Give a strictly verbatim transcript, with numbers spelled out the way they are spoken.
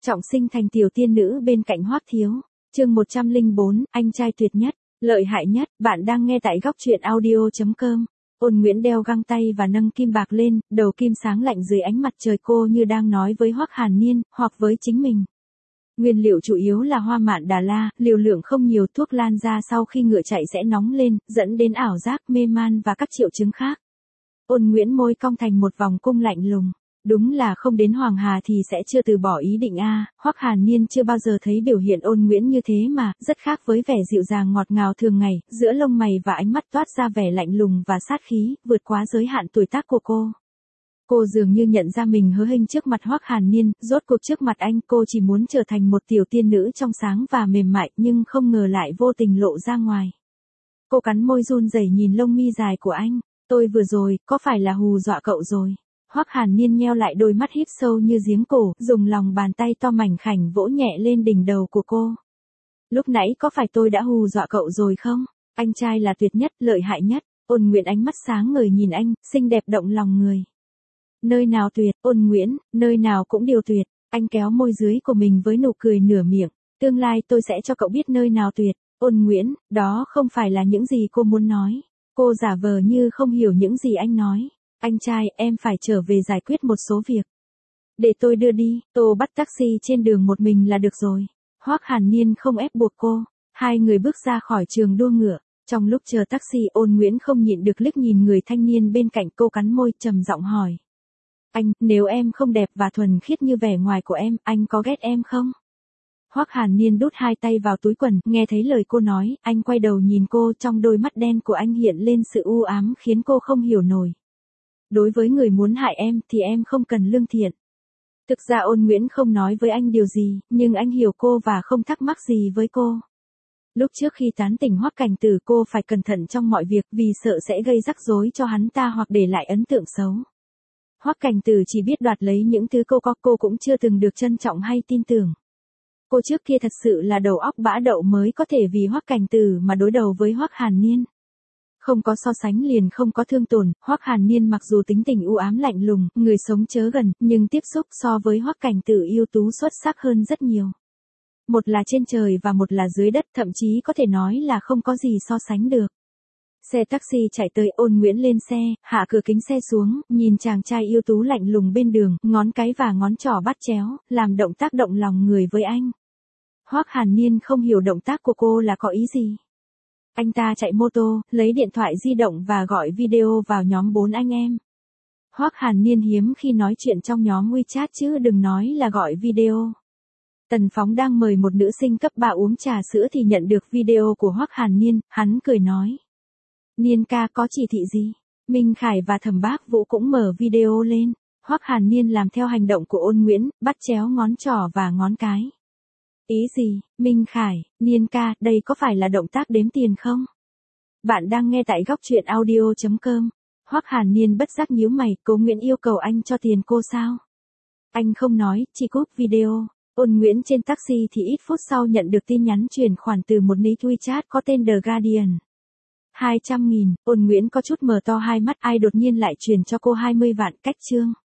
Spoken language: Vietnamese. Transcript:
Trọng sinh thành tiểu tiên nữ bên cạnh Hoắc Thiếu. Chương một trăm lẻ bốn, anh trai tuyệt nhất, lợi hại nhất. Bạn đang nghe tại góc truyện audio chấm com. Ôn Nguyễn đeo găng tay và nâng kim bạc lên, đầu kim sáng lạnh dưới ánh mặt trời, cô như đang nói với Hoắc Hàn Niên, hoặc với chính mình. Nguyên liệu chủ yếu là hoa mạn Đà La, liều lượng không nhiều, thuốc lan ra sau khi ngựa chạy sẽ nóng lên, dẫn đến ảo giác, mê man và các triệu chứng khác. Ôn Nguyễn môi cong thành một vòng cung lạnh lùng. Đúng là không đến Hoàng Hà thì sẽ chưa từ bỏ ý định a. À. Hoắc Hàn Niên chưa bao giờ thấy biểu hiện Ôn Nguyễn như thế mà, rất khác với vẻ dịu dàng ngọt ngào thường ngày, giữa lông mày và ánh mắt toát ra vẻ lạnh lùng và sát khí, vượt quá giới hạn tuổi tác của cô. Cô dường như nhận ra mình hớ hênh trước mặt Hoắc Hàn Niên, rốt cuộc trước mặt anh cô chỉ muốn trở thành một tiểu tiên nữ trong sáng và mềm mại, nhưng không ngờ lại vô tình lộ ra ngoài. Cô cắn môi run rẩy nhìn lông mi dài của anh. Tôi vừa rồi, có phải là hù dọa cậu rồi? Hoắc Hàn Niên nheo lại đôi mắt híp sâu như giếng cổ, dùng lòng bàn tay to mảnh khảnh vỗ nhẹ lên đỉnh đầu của cô. Lúc nãy có phải tôi đã hù dọa cậu rồi không? Anh trai là tuyệt nhất, lợi hại nhất. Ôn Nguyễn ánh mắt sáng ngời nhìn anh, xinh đẹp động lòng người. Nơi nào tuyệt, Ôn Nguyễn, nơi nào cũng đều tuyệt. Anh kéo môi dưới của mình với nụ cười nửa miệng. Tương lai tôi sẽ cho cậu biết nơi nào tuyệt. Ôn Nguyễn, đó không phải là những gì cô muốn nói. Cô giả vờ như không hiểu những gì anh nói. Anh trai, em phải trở về giải quyết một số việc. Để tôi đưa đi, tôi bắt taxi trên đường một mình là được rồi. Hoắc Hàn Niên không ép buộc cô. Hai người bước ra khỏi trường đua ngựa. Trong lúc chờ taxi, Ôn Nguyễn không nhịn được liếc nhìn người thanh niên bên cạnh, cô cắn môi trầm giọng hỏi. Anh, nếu em không đẹp và thuần khiết như vẻ ngoài của em, anh có ghét em không? Hoắc Hàn Niên đút hai tay vào túi quần, nghe thấy lời cô nói, anh quay đầu nhìn cô, trong đôi mắt đen của anh hiện lên sự u ám khiến cô không hiểu nổi. Đối với người muốn hại em thì em không cần lương thiện. Thực ra Ôn Nguyễn không nói với anh điều gì, nhưng anh hiểu cô và không thắc mắc gì với cô. Lúc trước khi tán tỉnh Hoắc Cảnh Tử, cô phải cẩn thận trong mọi việc vì sợ sẽ gây rắc rối cho hắn ta hoặc để lại ấn tượng xấu. Hoắc Cảnh Tử chỉ biết đoạt lấy những thứ cô có, cô cũng chưa từng được trân trọng hay tin tưởng. Cô trước kia thật sự là đầu óc bã đậu mới có thể vì Hoắc Cảnh Tử mà đối đầu với Hoắc Hàn Niên. Không có so sánh liền không có thương tổn, Hoắc Hàn Niên mặc dù tính tình u ám lạnh lùng, người sống chớ gần, nhưng tiếp xúc so với Hoắc Cảnh Tử ưu tú xuất sắc hơn rất nhiều. Một là trên trời và một là dưới đất, thậm chí có thể nói là không có gì so sánh được. Xe taxi chạy tới, Ôn Nguyễn lên xe, hạ cửa kính xe xuống, nhìn chàng trai ưu tú lạnh lùng bên đường, ngón cái và ngón trỏ bắt chéo, làm động tác động lòng người với anh. Hoắc Hàn Niên không hiểu động tác của cô là có ý gì. Anh ta chạy mô tô, lấy điện thoại di động và gọi video vào nhóm bốn anh em. Hoắc Hàn Niên hiếm khi nói chuyện trong nhóm WeChat chứ đừng nói là gọi video. Tần Phóng đang mời một nữ sinh cấp ba uống trà sữa thì nhận được video của Hoắc Hàn Niên, hắn cười nói. Niên ca có chỉ thị gì? Minh Khải và Thẩm Bác Vũ cũng mở video lên. Hoắc Hàn Niên làm theo hành động của Ôn Nguyễn, bắt chéo ngón trỏ và ngón cái. Ý gì, Minh Khải, Niên ca, đây có phải là động tác đếm tiền không? Bạn đang nghe tại góc truyện audio chấm com. Hoắc Hàn Niên bất giác nhíu mày, Cố Nguyễn yêu cầu anh cho tiền cô sao? Anh không nói, chỉ cúp video. Ôn Nguyễn trên taxi thì ít phút sau nhận được tin nhắn chuyển khoản từ một nick WeChat có tên The Guardian. hai trăm nghìn, Ôn Nguyễn có chút mở to hai mắt, ai đột nhiên lại chuyển cho cô hai mươi vạn, cách chương.